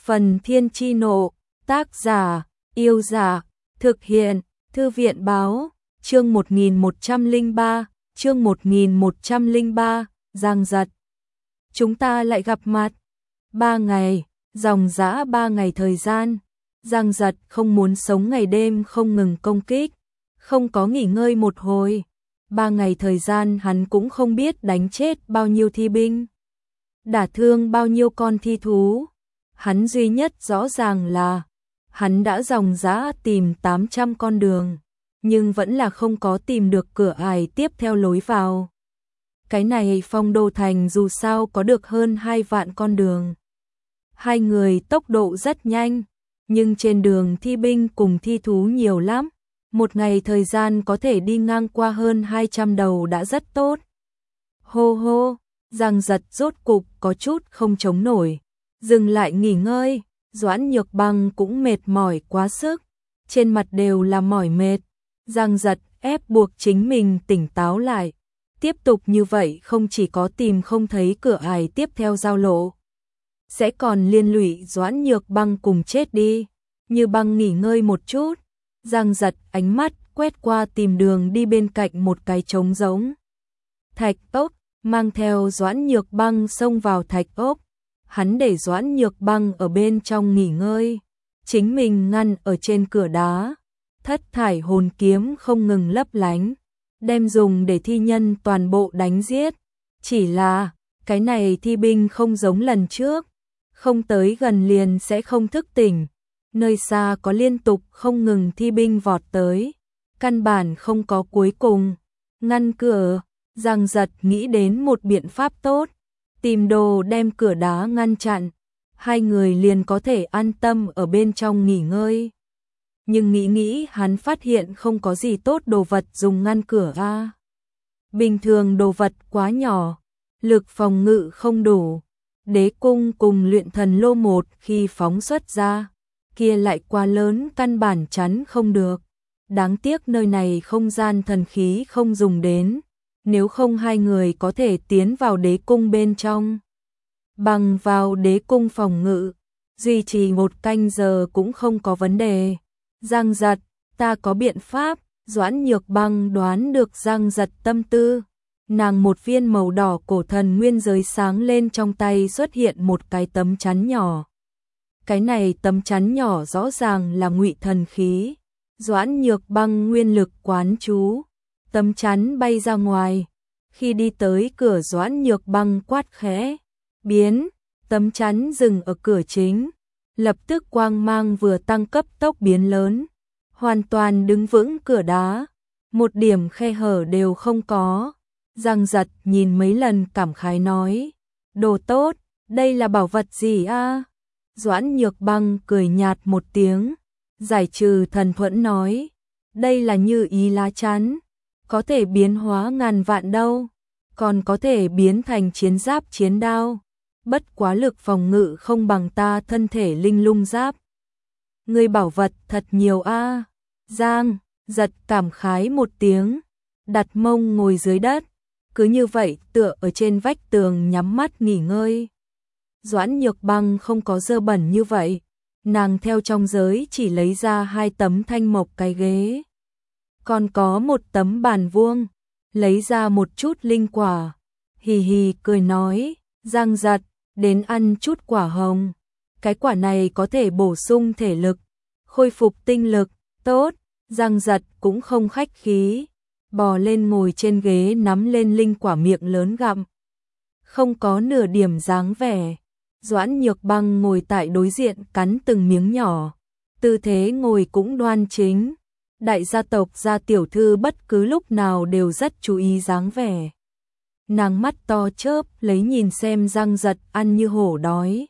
Phần Thiên Chi Nộ, tác giả, Yêu Giả, thực hiện, Thư viện Báo, chương 1103, chương 1103, Giang Giật. Chúng ta lại gặp mặt. 3 ngày, dòng dã 3 ngày thời gian, Giang Giật không muốn sống ngày đêm không ngừng công kích, không có nghỉ ngơi một hồi. 3 ngày thời gian hắn cũng không biết đánh chết bao nhiêu thi binh, đả thương bao nhiêu con thi thú. Hắn duy nhất rõ ràng là hắn đã dòng dã tìm 800 con đường, nhưng vẫn là không có tìm được cửa ải tiếp theo lối vào. Cái này Phong Đô Thành dù sao có được hơn 2 vạn con đường. Hai người tốc độ rất nhanh, nhưng trên đường thi binh cùng thi thú nhiều lắm. Một ngày thời gian có thể đi ngang qua hơn 200 đầu đã rất tốt. Hô hô, Giang Giật rốt cục có chút không chống nổi, dừng lại nghỉ ngơi. Doãn Nhược Băng cũng mệt mỏi quá sức, trên mặt đều là mỏi mệt. Giang Giật ép buộc chính mình tỉnh táo lại. Tiếp tục như vậy không chỉ có tìm không thấy cửa ải tiếp theo giao lộ, sẽ còn liên lụy Doãn Nhược Băng cùng chết đi. Như Băng nghỉ ngơi một chút, Giang Giật ánh mắt quét qua tìm đường đi bên cạnh một cái trống rỗng thạch ốc, mang theo Doãn Nhược Băng xông vào thạch ốc. Hắn để Doãn Nhược Băng ở bên trong nghỉ ngơi, chính mình ngăn ở trên cửa đá. Thất thải hồn kiếm không ngừng lấp lánh, đem dùng để thi nhân toàn bộ đánh giết. Chỉ là, cái này thi binh không giống lần trước, không tới gần liền sẽ không thức tỉnh. Nơi xa có liên tục không ngừng thi binh vọt tới, căn bản không có cuối cùng. Ngăn cửa, Giang Giật nghĩ đến một biện pháp tốt, tìm đồ đem cửa đá ngăn chặn, hai người liền có thể an tâm ở bên trong nghỉ ngơi. Nhưng nghĩ hắn phát hiện không có gì tốt đồ vật dùng ngăn cửa a. Bình thường đồ vật quá nhỏ, lực phòng ngự không đủ. Đế cung cùng luyện thần lô một khi phóng xuất ra, kia lại quá lớn căn bản chắn không được. Đáng tiếc nơi này không gian thần khí không dùng đến, nếu không hai người có thể tiến vào đế cung bên trong. Bằng vào đế cung phòng ngự, duy trì 1 canh giờ cũng không có vấn đề. Giang Giật, ta có biện pháp. Doãn Nhược Băng đoán được Giang Giật tâm tư. Nàng một viên màu đỏ cổ thần nguyên giới sáng lên trong tay, xuất hiện một cái tấm chắn nhỏ. Cái này tấm chắn nhỏ rõ ràng là ngụy thần khí. Doãn Nhược Băng nguyên lực quán chú, tấm chắn bay ra ngoài. Khi đi tới cửa, Doãn Nhược Băng quát khẽ, biến. Tấm chắn dừng ở cửa chính, lập tức quang mang vừa tăng cấp tốc biến lớn, hoàn toàn đứng vững cửa đá, một điểm khe hở đều không có. Giang Giật nhìn mấy lần cảm khái nói, đồ tốt, đây là bảo vật gì a? Doãn Nhược Băng cười nhạt một tiếng, giải trừ thần thuẫn nói, đây là như ý lá chắn, có thể biến hóa ngàn vạn đâu, còn có thể biến thành chiến giáp chiến đao. Bất quá lực phòng ngự không bằng ta thân thể linh lung giáp. Người bảo vật thật nhiều a. Giang Giật cảm khái một tiếng, đặt mông ngồi dưới đất, cứ như vậy tựa ở trên vách tường nhắm mắt nghỉ ngơi. Doãn Nhược Băng không có dơ bẩn như vậy, nàng theo trong giới chỉ lấy ra 2 tấm thanh mộc cái ghế, còn có 1 tấm bàn vuông, lấy ra một chút linh quả, hì hì cười nói, Giang Giật, đến ăn chút quả hồng, cái quả này có thể bổ sung thể lực, khôi phục tinh lực, tốt. Giang Giật cũng không khách khí, bò lên ngồi trên ghế nắm lên linh quả miệng lớn gặm, không có nửa điểm dáng vẻ. Doãn Nhược Băng ngồi tại đối diện cắn từng miếng nhỏ, tư thế ngồi cũng đoan chính. Đại gia tộc gia tiểu thư bất cứ lúc nào đều rất chú ý dáng vẻ. Nàng mắt to chớp lấy nhìn xem Giang Giật ăn như hổ đói,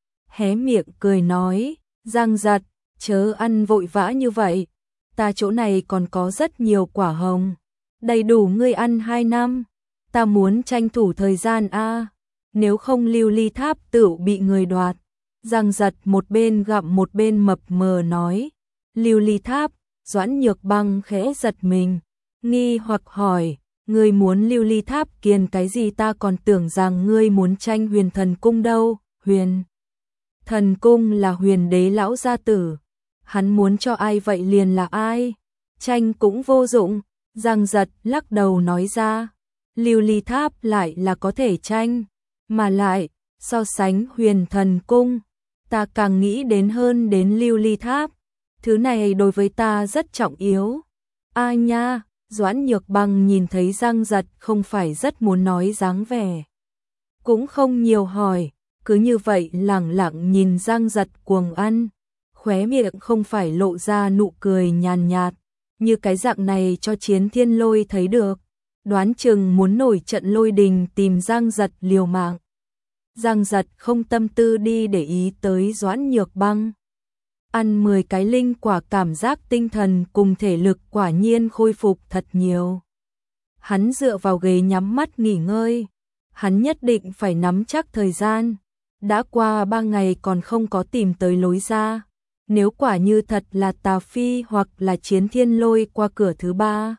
hé miệng cười nói, Giang Giật, chớ ăn vội vã như vậy, ta chỗ này còn có rất nhiều quả hồng, đầy đủ ngươi ăn 2 năm, ta muốn tranh thủ thời gian a, nếu không Lưu Ly Tháp tựu bị người đoạt. Giang Giật một bên gặm một bên mập mờ nói, Lưu Ly Tháp. Doãn Nhược Băng khẽ giật mình, nghi hoặc hỏi, ngươi muốn Lưu Ly Tháp kiền cái gì, ta còn tưởng rằng ngươi muốn tranh Huyền Thần Cung đâu. Huyền Thần cung là Huyền đế lão gia tử, hắn muốn cho ai vậy liền là ai, tranh cũng vô dụng. Giang Giật lắc đầu nói ra, Lưu Ly Tháp lại là có thể tranh, mà lại, so sánh Huyền Thần Cung, ta càng nghĩ đến hơn đến Lưu Ly Tháp, thứ này đối với ta rất trọng yếu. Ai nha, Doãn Nhược Băng nhìn thấy Giang Giật không phải rất muốn nói dáng vẻ, cũng không nhiều hỏi, cứ như vậy lẳng lặng nhìn Giang Giật cuồng ăn, khóe miệng không phải lộ ra nụ cười nhàn nhạt, như cái dạng này cho Chiến Thiên Lôi thấy được, đoán chừng muốn nổi trận lôi đình tìm Giang Giật liều mạng. Giang Giật không tâm tư đi để ý tới Doãn Nhược Băng. Ăn 10 cái linh quả cảm giác tinh thần cùng thể lực quả nhiên khôi phục thật nhiều. Hắn dựa vào ghế nhắm mắt nghỉ ngơi. Hắn nhất định phải nắm chắc thời gian. Đã qua 3 ngày còn không có tìm tới lối ra. Nếu quả như thật là Tà Phi hoặc là Chiến Thiên Lôi qua cửa thứ 3.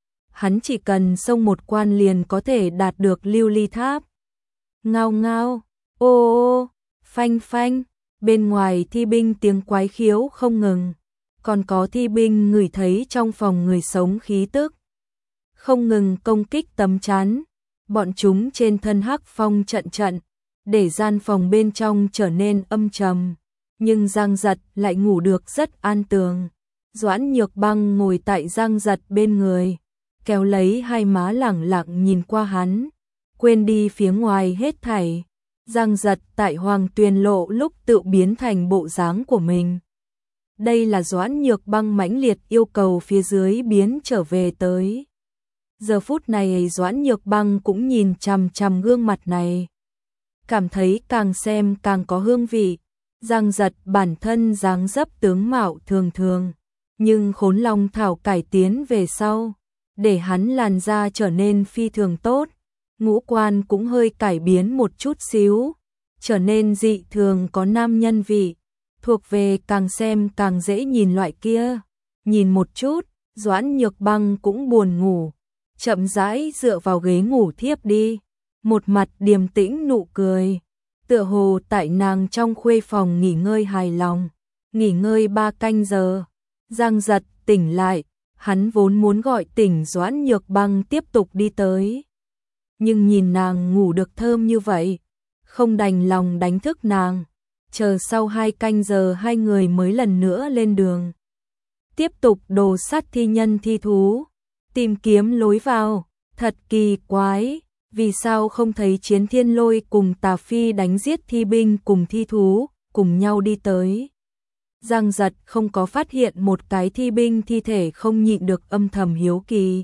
Hắn chỉ cần xông một quan liền có thể đạt được Lưu Ly Tháp. Ngao ngao, ô ô, phanh phanh. Bên ngoài thi binh tiếng quái khiếu không ngừng, còn có thi binh ngửi thấy trong phòng người sống khí tức, không ngừng công kích tấm chắn, bọn chúng trên thân hắc phong trận trận, để gian phòng bên trong trở nên âm trầm, nhưng Giang Giật lại ngủ được rất an tường. Doãn Nhược Băng ngồi tại Giang Giật bên người, kéo lấy hai má lẳng lặng nhìn qua hắn, quên đi phía ngoài hết thảy. Giang Giật tại Hoàng Tuyền Lộ lúc tự biến thành bộ dáng của mình. Đây là Doãn Nhược Băng mãnh liệt yêu cầu phía dưới biến trở về tới. Giờ phút này Doãn Nhược Băng cũng nhìn chằm chằm gương mặt này. Cảm thấy càng xem càng có hương vị. Giang Giật bản thân dáng dấp tướng mạo thường thường, nhưng Khốn Long Thảo cải tiến về sau, để hắn làn da trở nên phi thường tốt. Ngũ quan cũng hơi cải biến một chút xíu, trở nên dị thường có nam nhân vị, thuộc về càng xem càng dễ nhìn loại kia. Nhìn một chút, Doãn Nhược Băng cũng buồn ngủ, chậm rãi dựa vào ghế ngủ thiếp đi, một mặt điềm tĩnh nụ cười, tựa hồ tại nàng trong khuê phòng nghỉ ngơi hài lòng. Nghỉ ngơi 3 canh giờ, Giang Giật tỉnh lại, hắn vốn muốn gọi tỉnh Doãn Nhược Băng tiếp tục đi tới. Nhưng nhìn nàng ngủ được thơm như vậy, không đành lòng đánh thức nàng, chờ sau 2 canh giờ hai người mới lần nữa lên đường. Tiếp tục đồ sát thi nhân thi thú, tìm kiếm lối vào, thật kỳ quái, vì sao không thấy Chiến Thiên Lôi cùng Tà Phi đánh giết thi binh cùng thi thú, cùng nhau đi tới. Giang Giật không có phát hiện một cái thi binh thi thể không nhịn được âm thầm hiếu kỳ.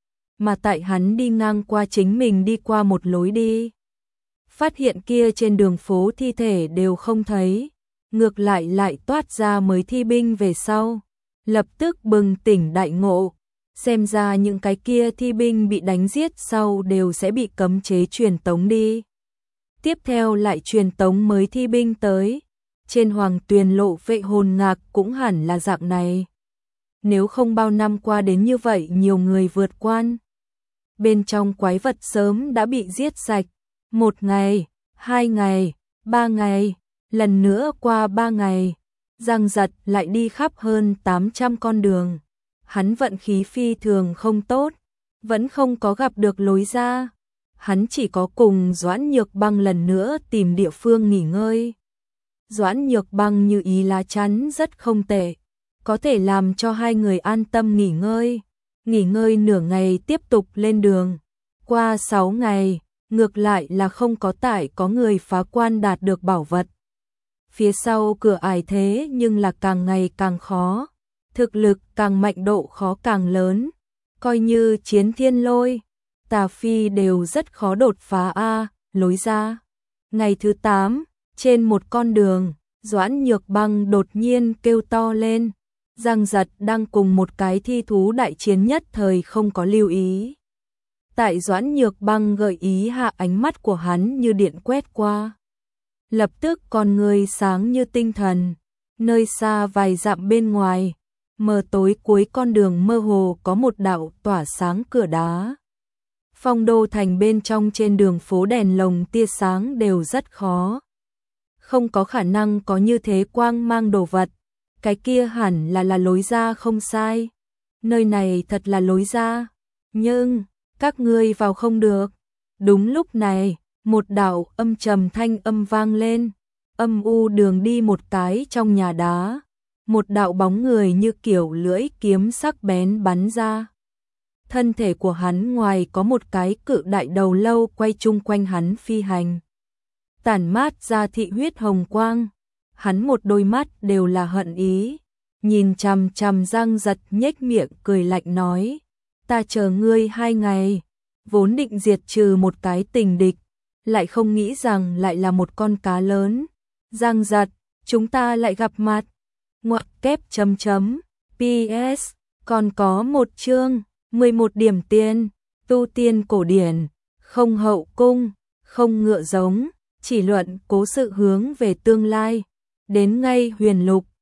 Mà tại hắn đi ngang qua chính mình đi qua một lối đi. Phát hiện kia trên đường phố thi thể đều không thấy, ngược lại toát ra mới thi binh về sau. Lập tức bừng tỉnh đại ngộ, xem ra những cái kia thi binh bị đánh giết sau đều sẽ bị cấm chế truyền tống đi. Tiếp theo lại truyền tống mới thi binh tới, trên Hoàng Tuyền Lộ Vệ Hồn Ngạc cũng hẳn là dạng này. Nếu không bao năm qua đến như vậy nhiều người vượt quan. Bên trong quái vật sớm đã bị giết sạch. 1 ngày, 2 ngày, 3 ngày, lần nữa qua 3 ngày, Giang Giật lại đi khắp hơn 800 con đường. Hắn vận khí phi thường không tốt, vẫn không có gặp được lối ra. Hắn chỉ có cùng Doãn Nhược Băng lần nữa tìm địa phương nghỉ ngơi. Doãn Nhược Băng như ý lá chắn rất không tệ, có thể làm cho hai người an tâm nghỉ ngơi. Nghỉ ngơi nửa ngày tiếp tục lên đường. Qua 6 ngày, ngược lại là không có có người phá quan đạt được bảo vật. Phía sau cửa ải thế nhưng là càng ngày càng khó, thực lực càng mạnh độ khó càng lớn. Coi như Chiến Thiên Lôi, Tà Phi đều rất khó đột phá lối ra. Ngày thứ 8, trên một con đường, Doãn Nhược Băng đột nhiên kêu to lên. Giang Giật đang cùng một cái thi thú đại chiến nhất thời không có lưu ý. Tại Doãn Nhược Băng gợi ý hạ, ánh mắt của hắn như điện quét qua. Lập tức con người sáng như tinh thần. Nơi xa vài dặm bên ngoài, mờ tối cuối con đường mơ hồ có một đạo tỏa sáng cửa đá. Phong Đô thành bên trong trên đường phố đèn lồng tia sáng đều rất khó không có khả năng có như thế quang mang đồ vật, cái kia hẳn là lối ra không sai. Nơi này thật là lối ra, nhưng các ngươi vào không được. Đúng lúc này, một đạo âm trầm thanh âm vang lên, âm u đường đi một cái trong nhà đá, một đạo bóng người như kiểu lưỡi kiếm sắc bén bắn ra. Thân thể của hắn ngoài có một cái cự đại đầu lâu quay chung quanh hắn phi hành, tản mát ra thị huyết hồng quang, hắn một đôi mắt đều là hận ý, nhìn chằm chằm Giang Giật nhếch miệng cười lạnh nói, ta chờ ngươi 2 ngày, vốn định diệt trừ một cái tình địch, lại không nghĩ rằng lại là một con cá lớn. Giang Giật, chúng ta lại gặp mặt. Ngoặc kép chấm chấm, PS, còn có một chương, 11 điểm tiền, tu tiên cổ điển, không hậu cung, không ngựa giống, chỉ luận cố sự hướng về tương lai, đến ngay huyền lục.